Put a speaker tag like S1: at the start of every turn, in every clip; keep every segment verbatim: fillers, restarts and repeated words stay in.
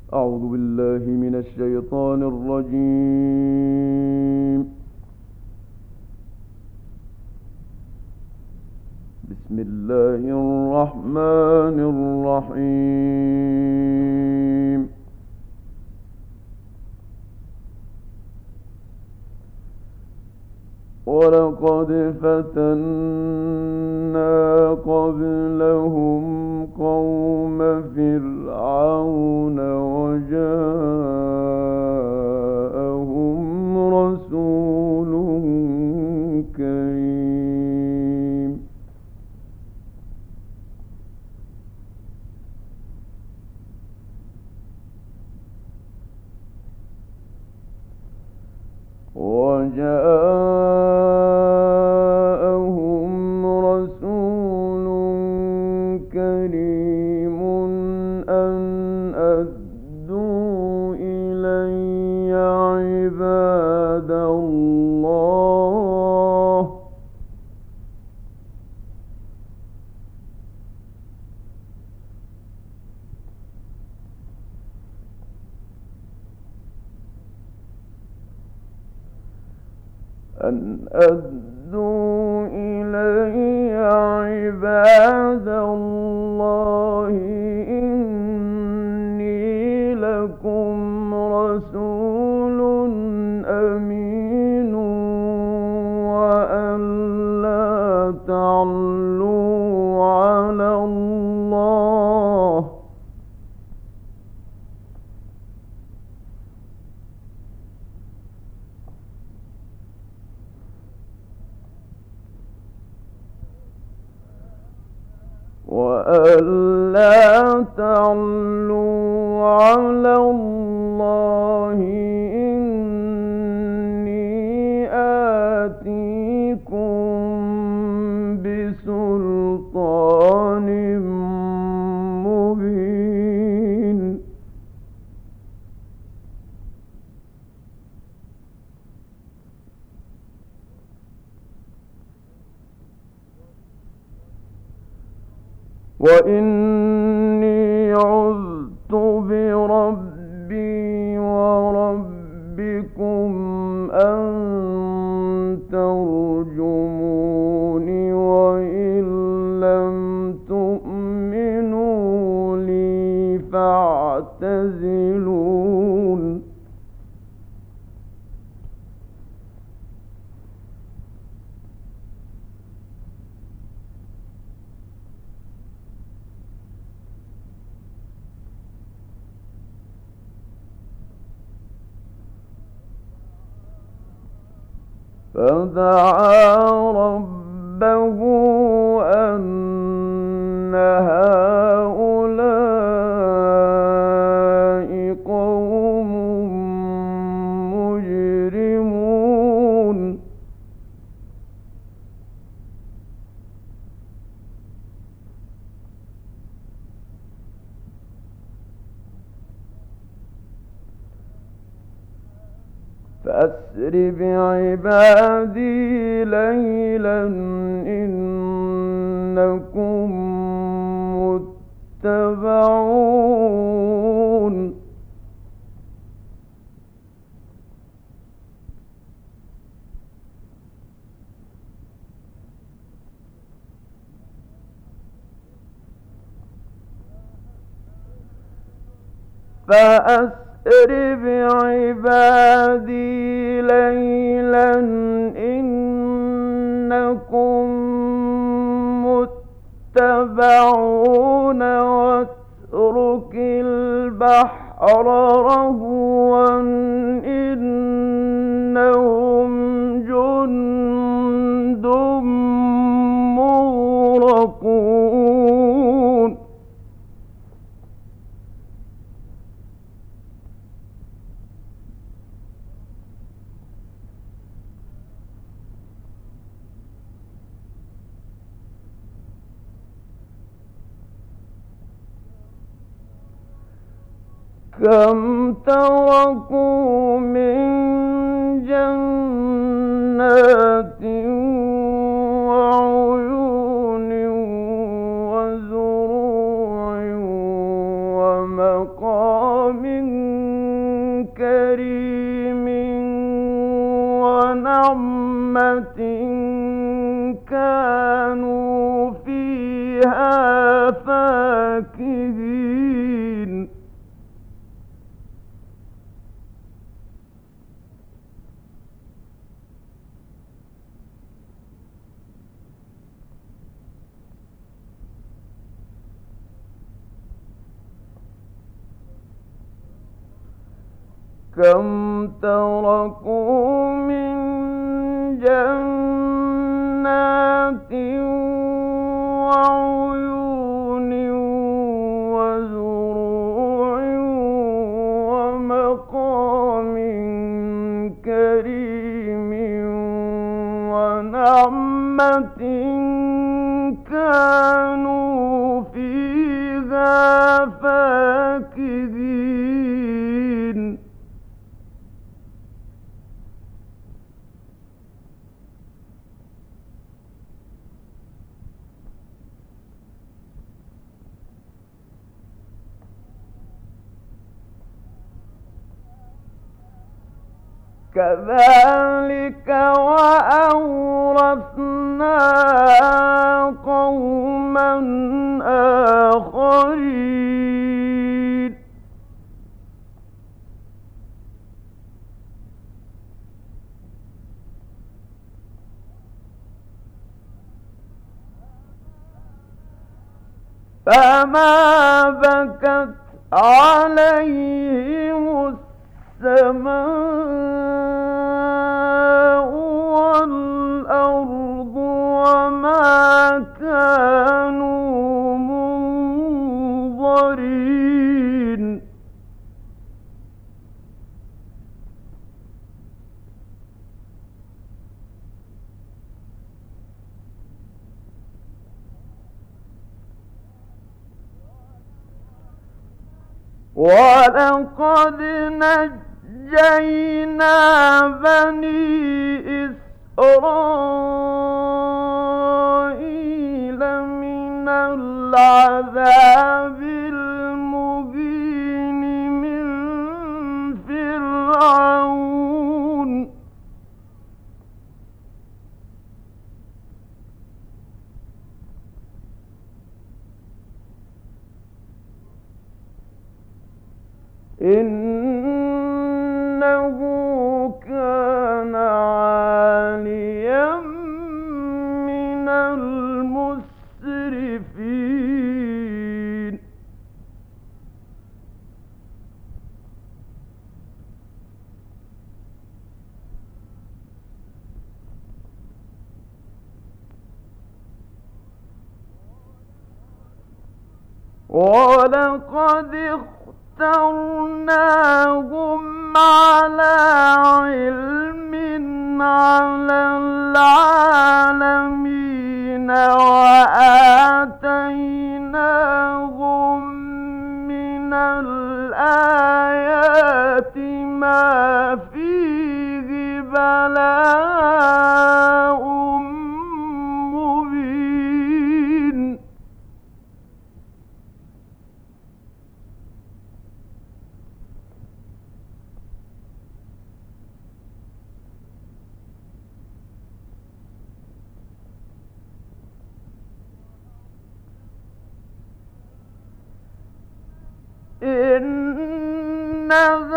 S1: أعوذ بالله من الشيطان الرجيم. بسم الله الرحمن الرحيم. ولقد فتنا قبلهم قوم فرعون وجاءهم رسول كريم. وجاءهم رسول كريم أن أدوا إلي عباد الله أن أدوا إلي عباد الله إني لكم رسول أمين وأن لا تعلوا على الله وألا تعلوا على الله إني آتيكم بسلطان مبين. وإني عذت بربي وربكم أن ترجموني وإن لم تؤمنوا لي فاعتزلون. فدعا ربه أن هؤلاء قوم مجرمون فأسر بعبادي ليلا إنكم متبعون. فأسر بعبادي ليلا إنكم متبعون واترك البحر رهوا إنهم جند مغرقون. كم تركوا من جنات وعيون وزروع ومقام فيها فاكهين كم تركوا من جنات وعيون وزروع ومقام كريم ونعمة كانوا فيها فاكهين كذلك وأورثناها قوما آخرين فما بكت عليهم السماء والأرض وما كانوا منظرين ولقد نجينا بني إسرائيل من العذاب المهين من فرعون إنه كان عاليا من المسرفين ولقد اخترناهم على علم على العالمين وآتيناهم من الآيات ما فيه بلاء مبين إن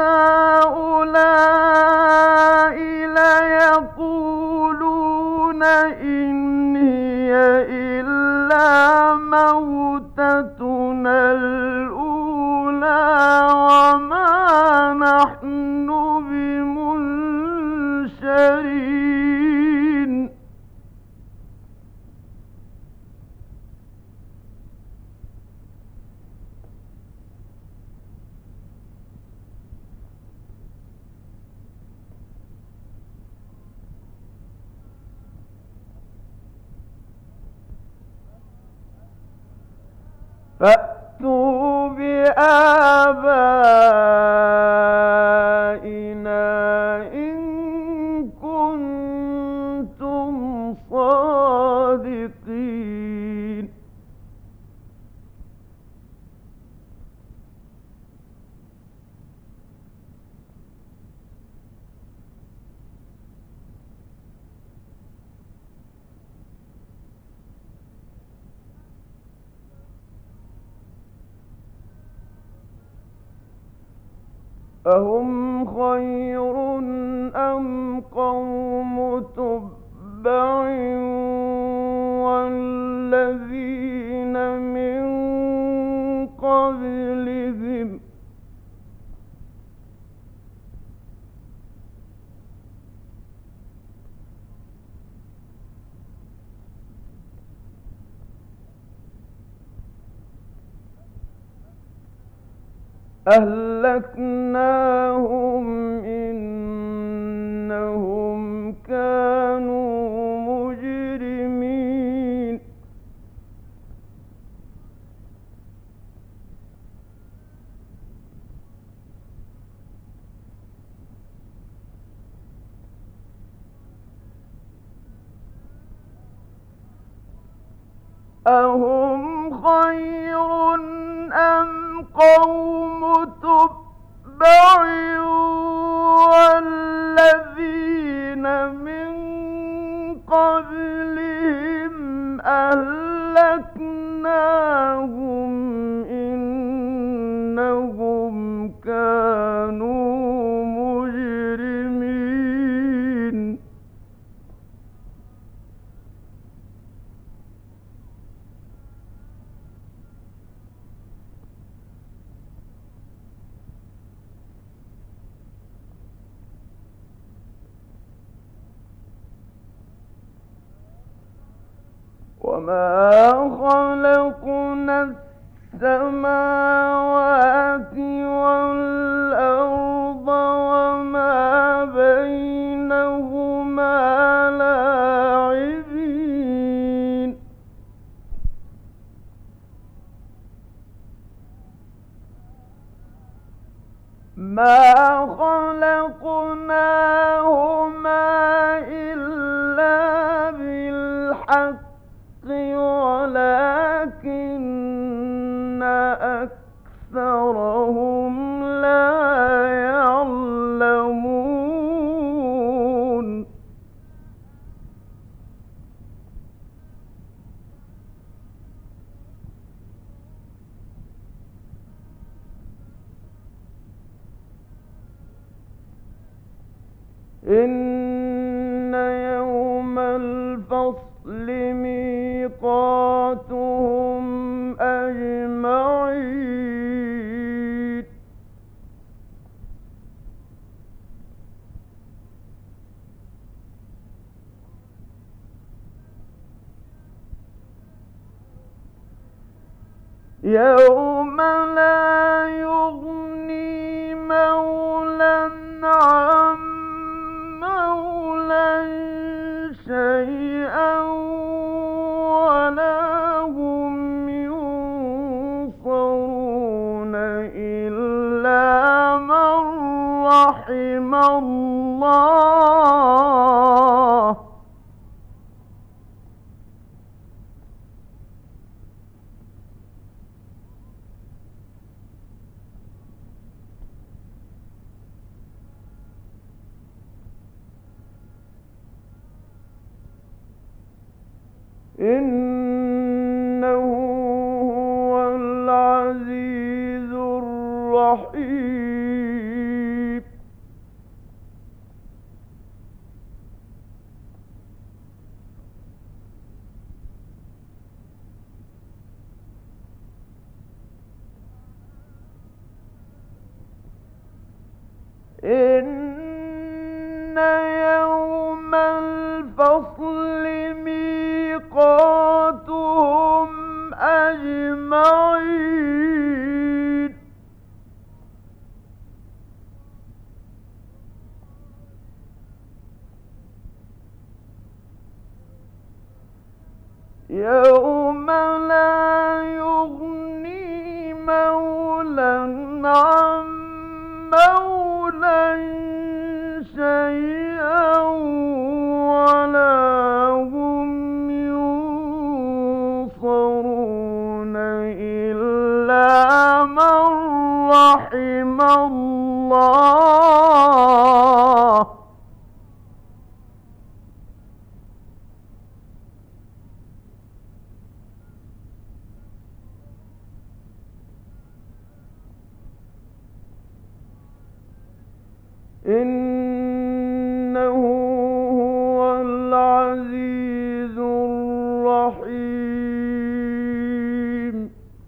S1: هؤلاء ليقولون إن هي إلا موتتنا الأولى وما نحن بمنشرين فأتوا بآبائنا إن كنتم صادقين أهم خير أم قوم تبع والذين من قبلهم أهلكناهم إنهم كانوا مجرمين أهم خير أم قوم تبع والذين من قبلهم أهلكناهم إنهم كانوا مجرمين وما خلقنا السماوات والأرض وما بينهما لاعبين ما خلقناهما إلا بالحق ولكن أكثرهم لا يعلمون إن يوم الفصل ميقاتهم أجمعين يوم لا يغني مولى عن مولى شيئا ولا هم ينصرون إلا من رحم الله إنه هو العزيز الرحيم إن يوم الفصل ميقاتهم أجمعين يوم لا يغني مولى عن مولى شيئا ولا هم ينصرون إلا من رحم الله إنه هو العزيز الرحيم.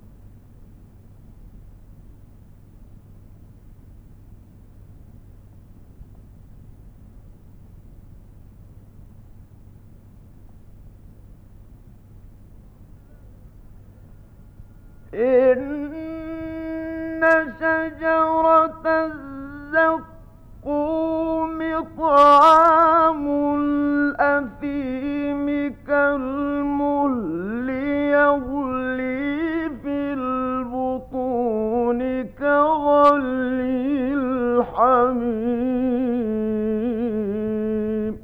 S1: إن شجرة الزقوم طعام الأثيم كالمهل يغلي في البطون كغلي الحميم.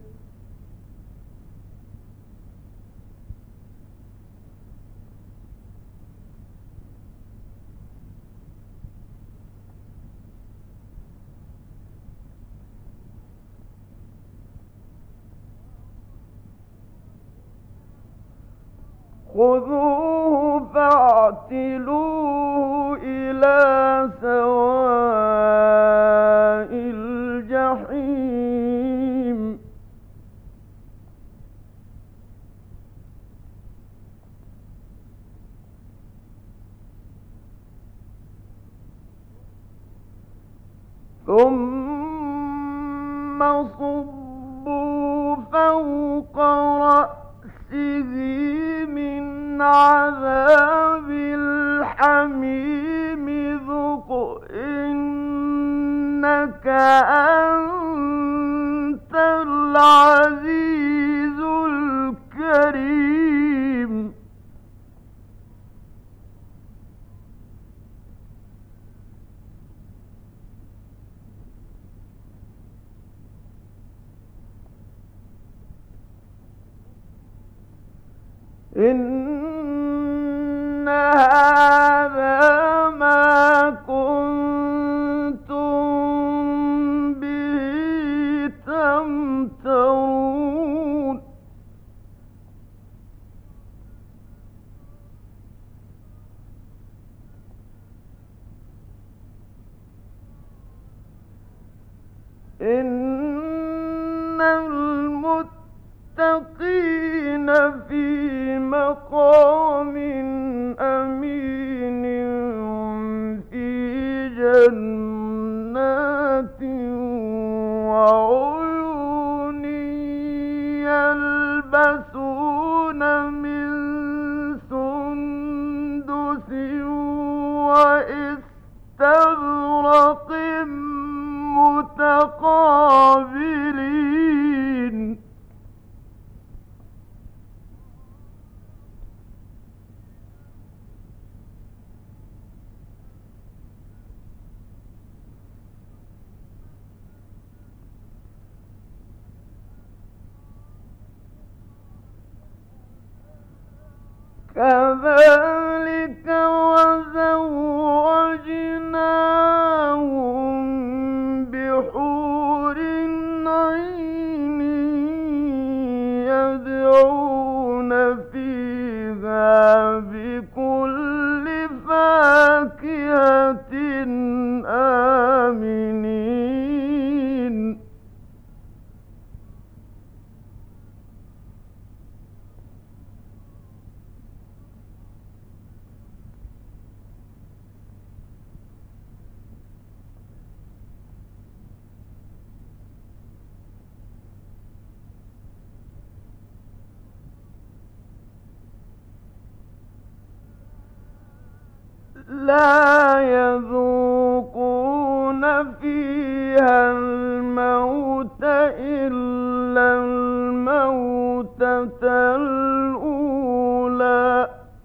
S1: خذوه فاعتلوه إلى سواء الجحيم. ثم صبوا فوق رأسه من عذاب الحميم ذق إنك أنت العزيز الكريم. إن هذا ما كنتم به تمترون. إن المتقين في مقام أمين في جنات وعيون يلبسون من سندس وإستبرق متقابلين. كذلك وزوجناهم بحور عين يدعون فيها بكل فاكهة آمنين. لا يذوقون فيها الموت إلا الموتة الأولى.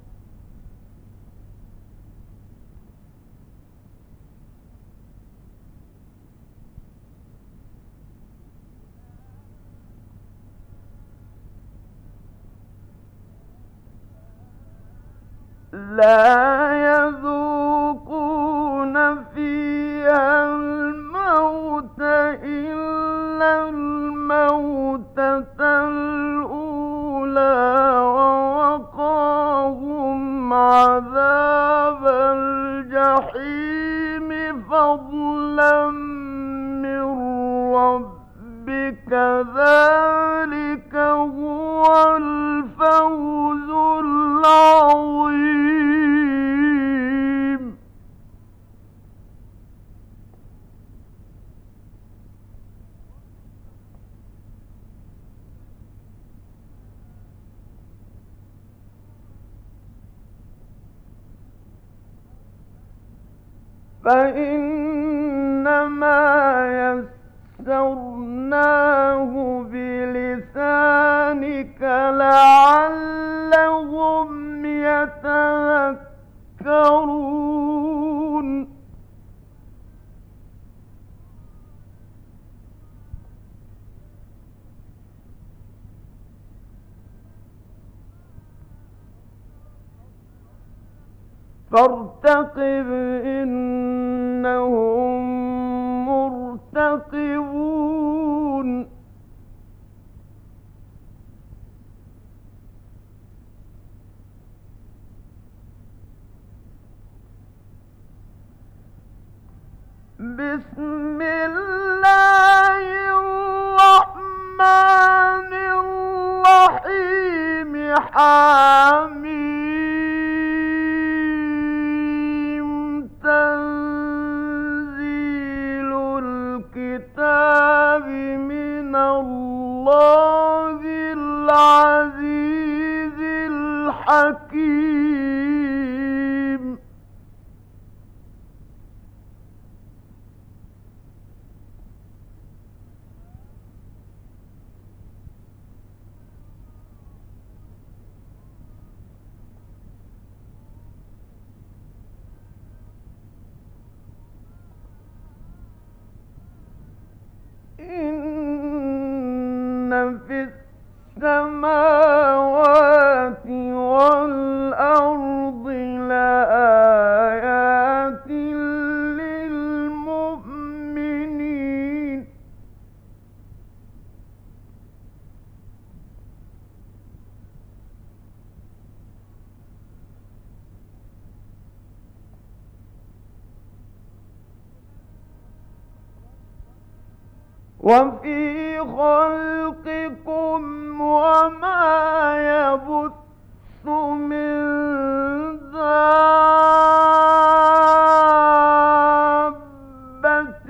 S1: لا يذوقون فيها الموت إلا الموتة الأولى ووقاهم عذاب الجحيم فضلا من ذلك هو الفوز العظيم. فإنما يسرناه بلسانك لعلهم يتذكرون. فارتقب إنهم مرتقبون. بسم الله الرحمن الرحيم. حميم. تنزيل الكتاب من الله العزيز الحكيم. إن في السماوات والأرض لآيات للمؤمنين. وفي خلقكم وما يبث من دابة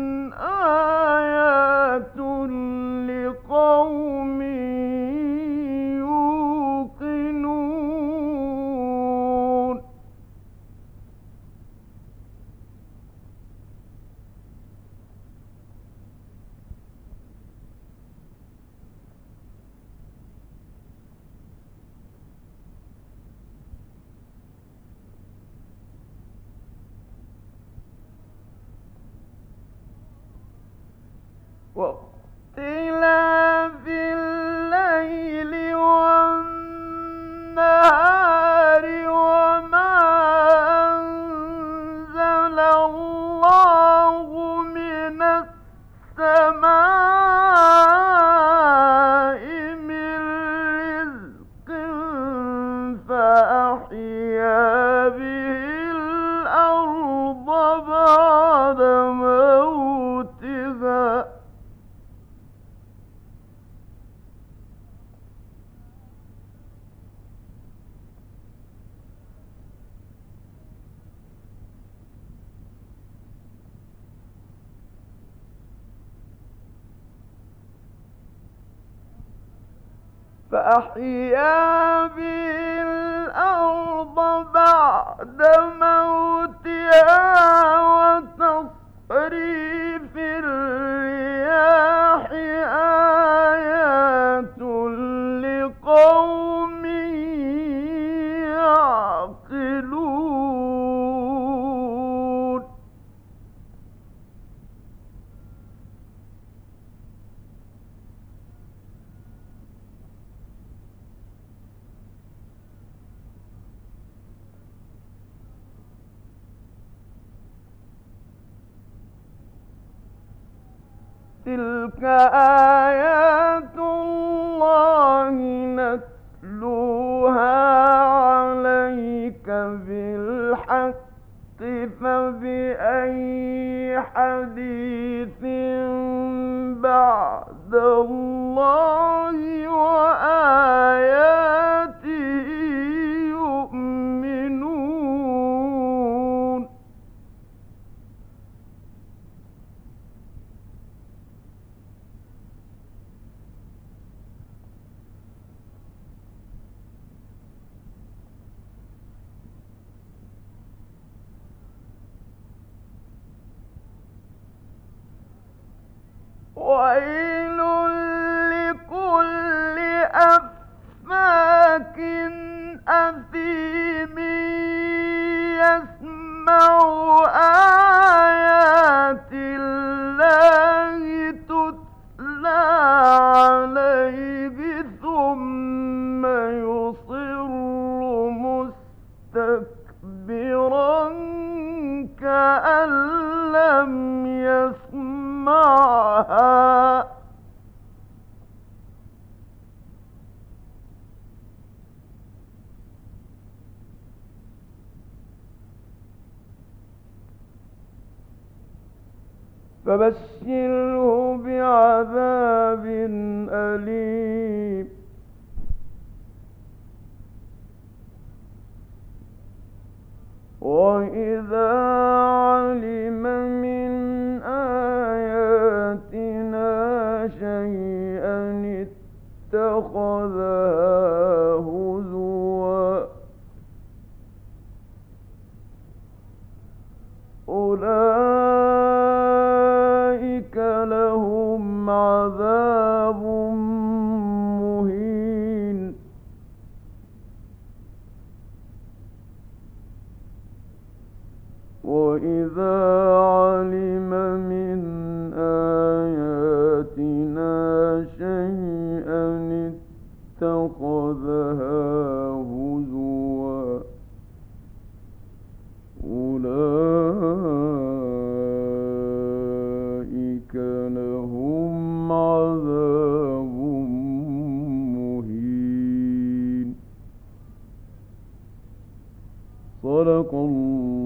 S1: آيات لقوم يوقنون. واختلاف الليل والنهار وما أنزل الله من السماء من رزق فأحيا به الأرض بعد موتها. فأحيا به الأرض بعد موتها وتصريف الرياح آيات لقوم يعقلون. تلك آيات الله نتلوها عليك بالحق فبأي حديث بعد اللَّهِ وَآيَاتِهِ يُؤْمِنُونَ وَيْلٌ لِّكُلِّ أَفَّاكٍ أَثِيمٍ يَسْمَعُ آيَاتِ اللَّهِ تُتْلَىٰ عَلَيْهِ ثُمَّ يُصِرُّ مُسْتَكْبِرًا كَأَن لَّمْ يَسْمَعْهَا ۖ فبشره بعذاب أليم. وإذا علم من آياتنا شيئا اتخذها هزوا أولئك لهم عذاب مهين. وإذا علم من آياتنا شيئا اتخذها هزوا أولئك لهم عذاب مهين. صدق الله